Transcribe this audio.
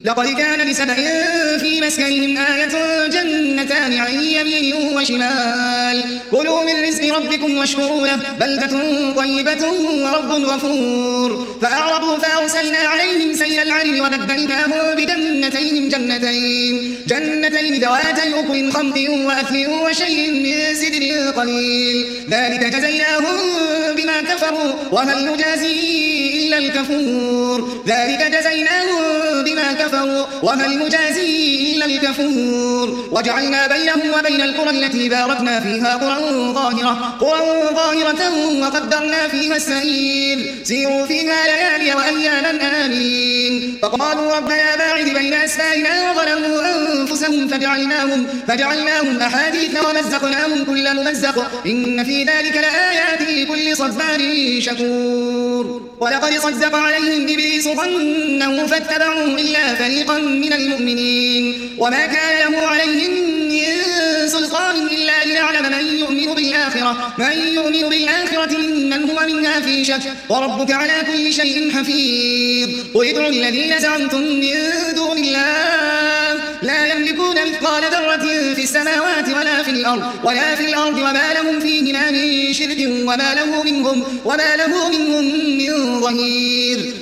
لقد كان لسبإ في مسكنهم آية جنتان عن يمين وشمال كلوا من رزق ربكم واشكروا له بلدة طيبة ورب غفور فأعرضوا فأرسلنا عليهم سيل العرم وبدلناهم بجنتين جنتين ذواتي أكل خمط وأثل وشيء من سدر قليل ذلك جزيناهم بما كفروا وهل نجازي إلا الكفور وهل نجازي إلا الكفور وجعلنا بينهم وبين القرى التي باركنا فيها قرى ظاهرة وقدرنا فيها السير سيروا فيها ليالي وأياما آمين فقالوا ربنا باعد بين أسفارنا وظلموا أنفسهم فجعلناهم أحاديث ومزقناهم كل ممزق إن في ذلك لآيات لكل صبار شكور ولقد صدق عليهم إبليس ظنه فاتبعوه إلا فريقا من المؤمنين وما كان له عليهم من سلطان إلا لنعلم من يؤمن بالآخرة ممن هو منها في شك وربك على كل شيء حفيظ قل ادعوا الذين زعمتم من دون الله لا يملكون مثقال ذرة في السماوات ولا في الأرض وما لهم فيهما من شرك وما له منهم من ظهير